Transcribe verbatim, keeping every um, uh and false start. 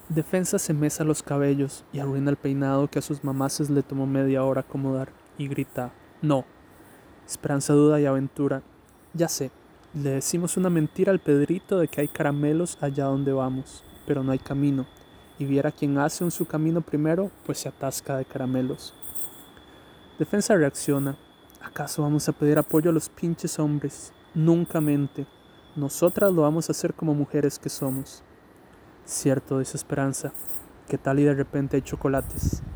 Defensa se mesa los cabellos y arruina el peinado que a sus mamaces le tomó media hora acomodar y grita, no. Esperanza duda y aventura. Ya sé, le decimos una mentira al Pedrito de que hay caramelos allá donde vamos, pero no hay camino, y viera quien hace un su camino primero, pues se atasca de caramelos. Defensa reacciona. ¿Acaso vamos a pedir apoyo a los pinches hombres? Nunca mente. Nosotras lo vamos a hacer como mujeres que somos. Cierto, dice Esperanza. ¿Qué tal y de repente hay chocolates?